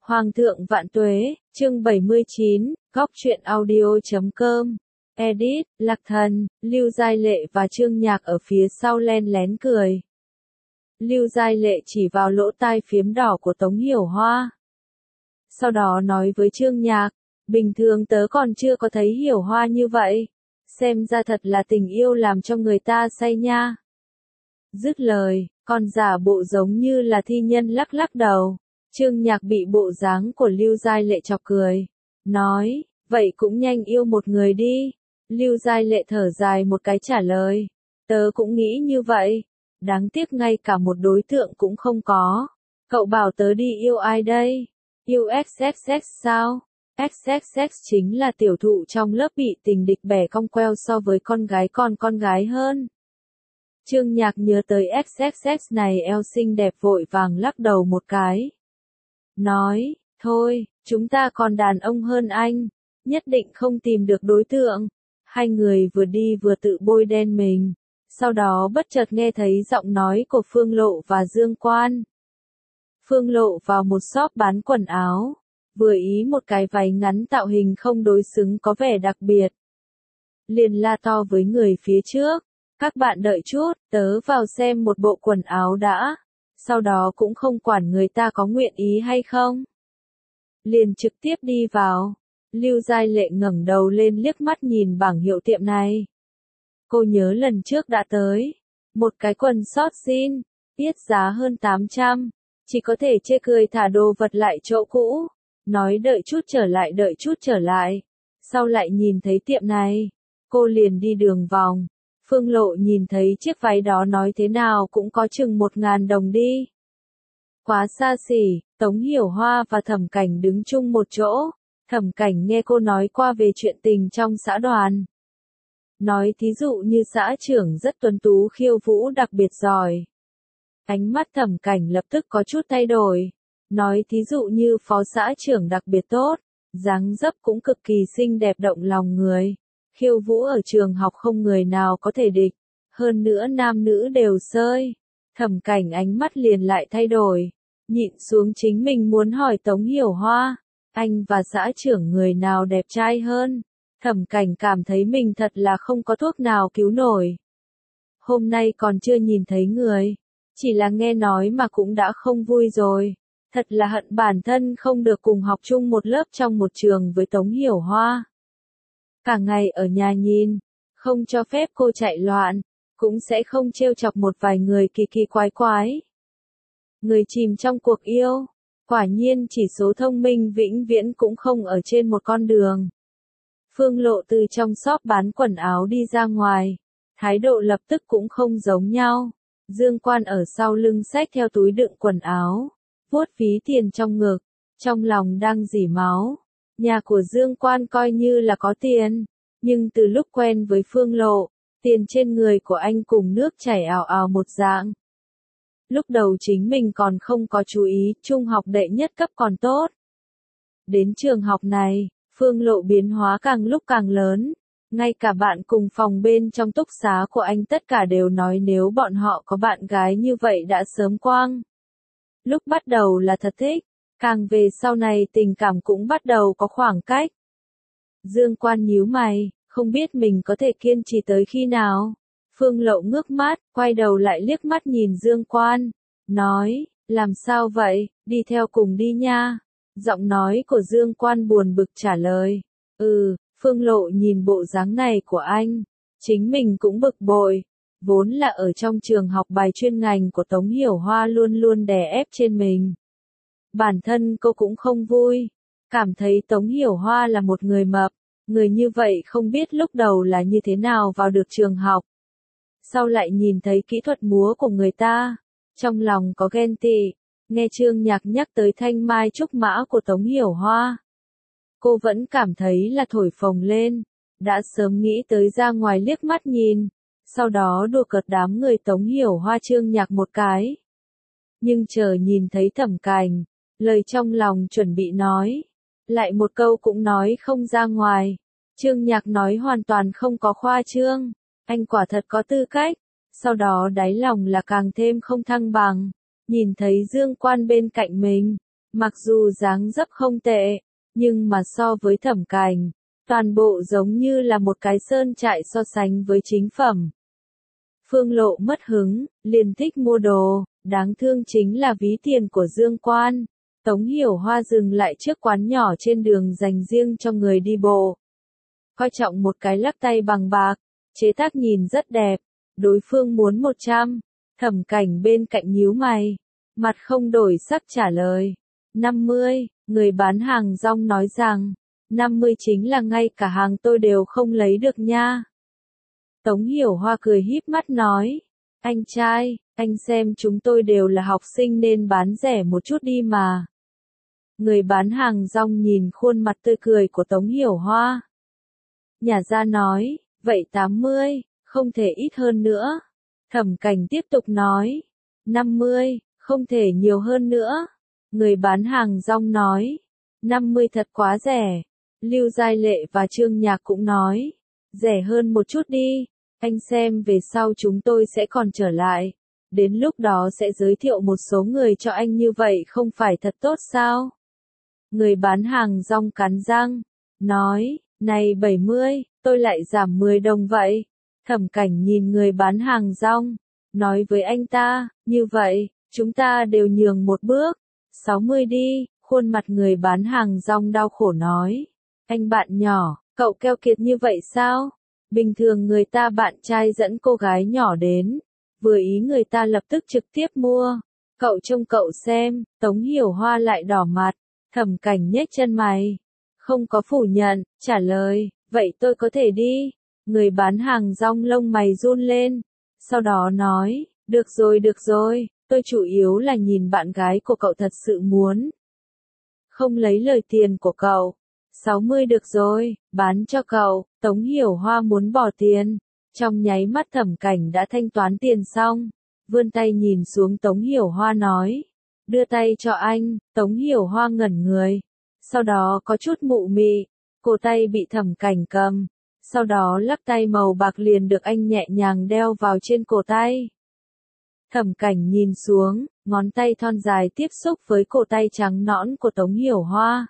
Hoàng thượng vạn tuế, chương 79, góc truyện audio.com. Edit, Lạc Thần, Lưu Giai Lệ và Trương Nhạc ở phía sau len lén cười. Lưu Giai Lệ chỉ vào lỗ tai phiếm đỏ của Tống Hiểu Hoa. Sau đó nói với Trương Nhạc, bình thường tớ còn chưa có thấy Hiểu Hoa như vậy. Xem ra thật là tình yêu làm cho người ta say nha. Dứt lời, còn giả bộ giống như là thi nhân lắc lắc đầu. Trương Nhạc bị bộ dáng của Lưu Giai Lệ chọc cười. Nói, vậy cũng nhanh yêu một người đi. Lưu Giai Lệ thở dài một cái trả lời. Tớ cũng nghĩ như vậy. Đáng tiếc ngay cả một đối tượng cũng không có. Cậu bảo tớ đi yêu ai đây? Yêu XXX sao? XXX chính là tiểu thụ trong lớp bị tình địch bẻ cong queo so với con gái còn con gái hơn. Trương Nhạc nhớ tới XXX này eo xinh đẹp vội vàng lắc đầu một cái. Nói, thôi, chúng ta còn đàn ông hơn anh, nhất định không tìm được đối tượng. Hai người vừa đi vừa tự bôi đen mình, sau đó bất chợt nghe thấy giọng nói của Phương Lộ và Dương Quan. Phương Lộ vào một shop bán quần áo, vừa ý một cái váy ngắn tạo hình không đối xứng có vẻ đặc biệt. Liền la to với người phía trước, các bạn đợi chút, tớ vào xem một bộ quần áo đã. Sau đó cũng không quản người ta có nguyện ý hay không. Liền trực tiếp đi vào. Lưu Giai Lệ ngẩng đầu lên liếc mắt nhìn bảng hiệu tiệm này. Cô nhớ lần trước đã tới. Một cái quần short jean, tiết giá hơn 800. Chỉ có thể chê cười thả đồ vật lại chỗ cũ. Nói đợi chút trở lại. Sau lại nhìn thấy tiệm này. Cô liền đi đường vòng. Phương Lộ nhìn thấy chiếc váy đó nói thế nào cũng có chừng 1.000 đồng đi. Quá xa xỉ, Tống Hiểu Hoa và Thẩm Cảnh đứng chung một chỗ. Thẩm Cảnh nghe cô nói qua về chuyện tình trong xã đoàn. Nói thí dụ như xã trưởng rất tuấn tú khiêu vũ đặc biệt giỏi. Ánh mắt Thẩm Cảnh lập tức có chút thay đổi. Nói thí dụ như phó xã trưởng đặc biệt tốt, dáng dấp cũng cực kỳ xinh đẹp động lòng người. Khiêu vũ ở trường học không người nào có thể địch, hơn nữa nam nữ đều sơi. Thẩm Cảnh ánh mắt liền lại thay đổi, nhịn xuống chính mình muốn hỏi Tống Hiểu Hoa, anh và xã trưởng người nào đẹp trai hơn. Thẩm Cảnh cảm thấy mình thật là không có thuốc nào cứu nổi. Hôm nay còn chưa nhìn thấy người, chỉ là nghe nói mà cũng đã không vui rồi. Thật là hận bản thân không được cùng học chung một lớp trong một trường với Tống Hiểu Hoa. Cả ngày ở nhà nhìn, không cho phép cô chạy loạn, cũng sẽ không trêu chọc một vài người kỳ kỳ quái quái. Người chìm trong cuộc yêu, quả nhiên chỉ số thông minh vĩnh viễn cũng không ở trên một con đường. Phương Lộ từ trong shop bán quần áo đi ra ngoài, thái độ lập tức cũng không giống nhau. Dương Quan ở sau lưng xách theo túi đựng quần áo, vuốt ví tiền trong ngực, trong lòng đang rỉ máu. Nhà của Dương Quan coi như là có tiền, nhưng từ lúc quen với Phương Lộ, tiền trên người của anh cùng nước chảy ào ào một dạng. Lúc đầu chính mình còn không có chú ý, trung học đệ nhất cấp còn tốt. Đến trường học này, Phương Lộ biến hóa càng lúc càng lớn. Ngay cả bạn cùng phòng bên trong túc xá của anh tất cả đều nói nếu bọn họ có bạn gái như vậy đã sớm quang. Lúc bắt đầu là thật thích. Càng về sau này tình cảm cũng bắt đầu có khoảng cách. Dương Quan nhíu mày, không biết mình có thể kiên trì tới khi nào. Phương Lộ ngước mắt, quay đầu lại liếc mắt nhìn Dương Quan. Nói, làm sao vậy, đi theo cùng đi nha. Giọng nói của Dương Quan buồn bực trả lời. Phương Lộ nhìn bộ dáng này của anh. Chính mình cũng bực bội. Vốn là ở trong trường học bài chuyên ngành của Tống Hiểu Hoa luôn luôn đè ép trên mình. Bản thân cô cũng không vui, cảm thấy Tống Hiểu Hoa là một người mập, người như vậy không biết lúc đầu là như thế nào vào được trường học. Sau lại nhìn thấy kỹ thuật múa của người ta, trong lòng có ghen tị, nghe Trương Nhạc nhắc tới thanh mai trúc mã của Tống Hiểu Hoa. Cô vẫn cảm thấy là thổi phồng lên, đã sớm nghĩ tới ra ngoài liếc mắt nhìn, sau đó đùa cợt đám người Tống Hiểu Hoa Trương Nhạc một cái. Nhưng chờ nhìn thấy Thẩm Cảnh, lời trong lòng chuẩn bị nói, lại một câu cũng nói không ra ngoài. Trương Nhạc nói hoàn toàn không có khoa trương, anh quả thật có tư cách. Sau đó đáy lòng là càng thêm không thăng bằng, nhìn thấy Dương Quan bên cạnh mình, Mặc dù dáng dấp không tệ, nhưng mà so với Thẩm Cảnh, toàn bộ giống như là một cái sơn trại so sánh với chính phẩm. Phương Lộ mất hứng, liền thích mua đồ, đáng thương chính là ví tiền của Dương Quan. Tống Hiểu Hoa dừng lại trước quán nhỏ trên đường dành riêng cho người đi bộ. Coi trọng một cái lắc tay bằng bạc, chế tác nhìn rất đẹp, đối phương muốn 100, Thẩm Cảnh bên cạnh nhíu mày, mặt không đổi sắc trả lời. 50, người bán hàng rong nói rằng, 50 chính là ngay cả hàng tôi đều không lấy được nha. Tống Hiểu Hoa cười híp mắt nói, anh trai, anh xem chúng tôi đều là học sinh nên bán rẻ một chút đi mà. Người bán hàng rong nhìn khuôn mặt tươi cười của Tống Hiểu Hoa. Nhả ra nói, vậy 80, không thể ít hơn nữa. Thẩm Cảnh tiếp tục nói, 50, không thể nhiều hơn nữa. Người bán hàng rong nói, 50 thật quá rẻ. Lưu Giai Lệ và Trương Nhạc cũng nói, rẻ hơn một chút đi, anh xem về sau chúng tôi sẽ còn trở lại. Đến lúc đó sẽ giới thiệu một số người cho anh như vậy không phải thật tốt sao? Người bán hàng rong cắn răng, nói, này 70, tôi lại giảm 10 đồng vậy. Thẩm Cảnh nhìn người bán hàng rong, nói với anh ta, như vậy, chúng ta đều nhường một bước. 60 đi, khuôn mặt người bán hàng rong đau khổ nói. Anh bạn nhỏ, cậu keo kiệt như vậy sao? Bình thường người ta bạn trai dẫn cô gái nhỏ đến, vừa ý người ta lập tức trực tiếp mua. Cậu trông cậu xem, Tống Hiểu Hoa lại đỏ mặt, Thẩm Cảnh nhếch chân mày. Không có phủ nhận, trả lời, vậy tôi có thể đi. Người bán hàng rong lông mày run lên, sau đó nói, được rồi, tôi chủ yếu là nhìn bạn gái của cậu thật sự muốn. Không lấy lời tiền của cậu. 60 được rồi, bán cho cậu. Tống Hiểu Hoa muốn bỏ tiền. Trong nháy mắt Thẩm Cảnh đã thanh toán tiền xong. Vươn tay nhìn xuống Tống Hiểu Hoa nói. Đưa tay cho anh. Tống Hiểu Hoa ngẩn người. Sau đó có chút mụ mị. Cổ tay bị Thẩm Cảnh cầm. Sau đó lắc tay màu bạc liền được anh nhẹ nhàng đeo vào trên cổ tay. Thẩm Cảnh nhìn xuống, ngón tay thon dài tiếp xúc với cổ tay trắng nõn của Tống Hiểu Hoa.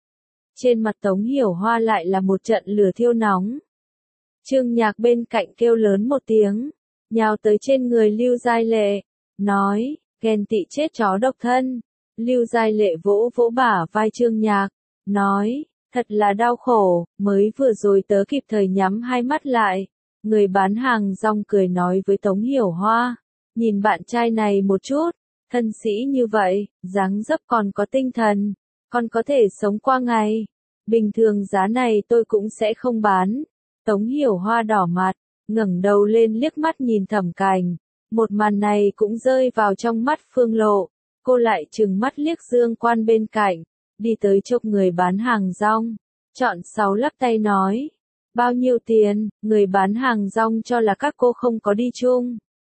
Trên mặt Tống Hiểu Hoa lại là một trận lửa thiêu nóng. Trương Nhạc bên cạnh kêu lớn một tiếng, nhào tới trên người Lưu Giai Lệ, nói, ghen tị chết chó độc thân. Lưu Giai Lệ vỗ vỗ bả vai Trương Nhạc, nói, thật là đau khổ, mới vừa rồi tớ kịp thời nhắm hai mắt lại. Người bán hàng rong cười nói với Tống Hiểu Hoa, nhìn bạn trai này một chút, thân sĩ như vậy, dáng dấp còn có tinh thần, còn có thể sống qua ngày. Bình thường giá này tôi cũng sẽ không bán. Tống Hiểu Hoa đỏ mặt, ngẩng đầu lên liếc mắt nhìn Thẩm Cảnh. Một màn này cũng rơi vào trong mắt Phương Lộ. Cô lại trừng mắt liếc Dương Quan bên cạnh, đi tới chộp người bán hàng rong. Chọn 6 lắc tay nói. Bao nhiêu tiền? Người bán hàng rong cho là các cô không có đi chung.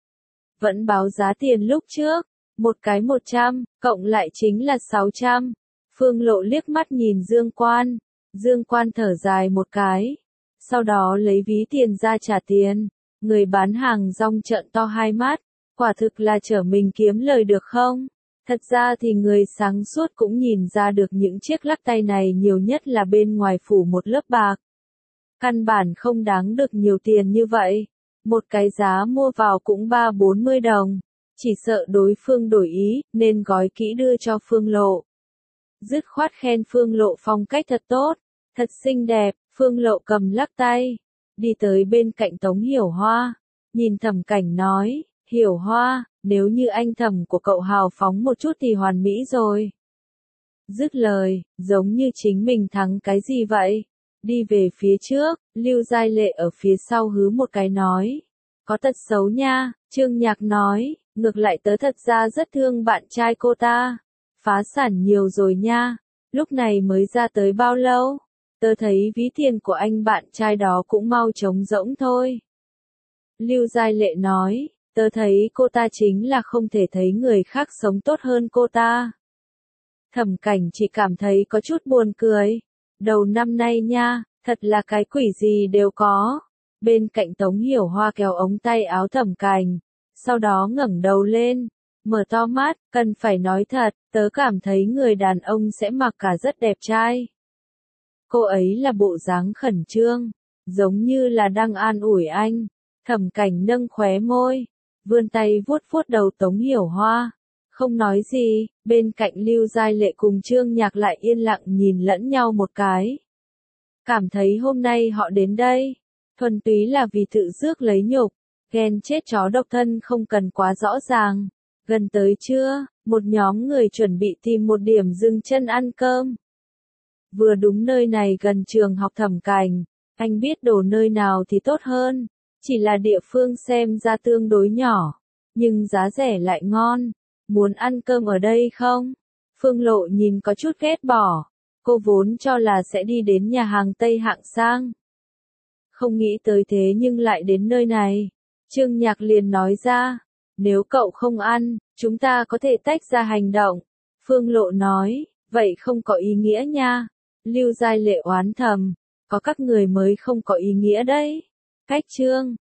Vẫn báo giá tiền lúc trước. Một cái 100, cộng lại chính là 600. Phương Lộ liếc mắt nhìn Dương Quan. Dương Quan thở dài một cái. Sau đó lấy ví tiền ra trả tiền. Người bán hàng rong trợn to hai mắt. Quả thực là trở mình kiếm lời được không? Thật ra thì người sáng suốt cũng nhìn ra được những chiếc lắc tay này nhiều nhất là bên ngoài phủ một lớp bạc. Căn bản không đáng được nhiều tiền như vậy. Một cái giá mua vào cũng 30-40 đồng. Chỉ sợ đối phương đổi ý, nên gói kỹ đưa cho Phương Lộ. Dứt khoát khen Phương Lộ phong cách thật tốt, thật xinh đẹp. Phương Lộ cầm lắc tay, đi tới bên cạnh Tống Hiểu Hoa, nhìn Thẩm Cảnh nói, Hiểu Hoa, nếu như anh Thẩm của cậu hào phóng một chút thì hoàn mỹ rồi. Dứt lời, giống như chính mình thắng cái gì vậy. Đi về phía trước, Lưu Giai Lệ ở phía sau hứ một cái nói, có tật xấu nha. Trương Nhạc nói, ngược lại tớ thật ra rất thương bạn trai cô ta, phá sản nhiều rồi nha, lúc này mới ra tới bao lâu, tớ thấy ví tiền của anh bạn trai đó cũng mau trống rỗng thôi. Lưu Giai Lệ nói, tớ thấy cô ta chính là không thể thấy người khác sống tốt hơn cô ta. Thẩm Cảnh chỉ cảm thấy có chút buồn cười, đầu năm nay nha, thật là cái quỷ gì đều có. Bên cạnh Tống Hiểu Hoa kéo ống tay áo Thẩm Cảnh, sau đó ngẩng đầu lên, mở to mắt, cần phải nói thật, tớ cảm thấy người đàn ông sẽ mặc cả rất đẹp trai. Cô ấy là bộ dáng khẩn trương, giống như là đang an ủi anh. Thẩm Cảnh nâng khóe môi, vươn tay vuốt vuốt đầu Tống Hiểu Hoa. Không nói gì, bên cạnh Lưu Giai Lệ cùng Trương Nhạc lại yên lặng nhìn lẫn nhau một cái. Cảm thấy hôm nay họ đến đây, thuần túy là vì tự rước lấy nhục, ghen chết chó độc thân không cần quá rõ ràng. Gần tới trưa, một nhóm người chuẩn bị tìm một điểm dừng chân ăn cơm. Vừa đúng nơi này gần trường học Thẩm Cảnh, anh biết đồ nơi nào thì tốt hơn, chỉ là địa phương xem ra tương đối nhỏ, nhưng giá rẻ lại ngon. Muốn ăn cơm ở đây không? Phương Lộ nhìn có chút ghét bỏ, cô vốn cho là sẽ đi đến nhà hàng Tây hạng sang. Không nghĩ tới thế nhưng lại đến nơi này. Trương Nhạc liền nói ra, nếu cậu không ăn, chúng ta có thể tách ra hành động. Phương Lộ nói, vậy không có ý nghĩa nha. Lưu Giai Lệ oán thầm, có các người mới không có ý nghĩa đấy. Cách Trương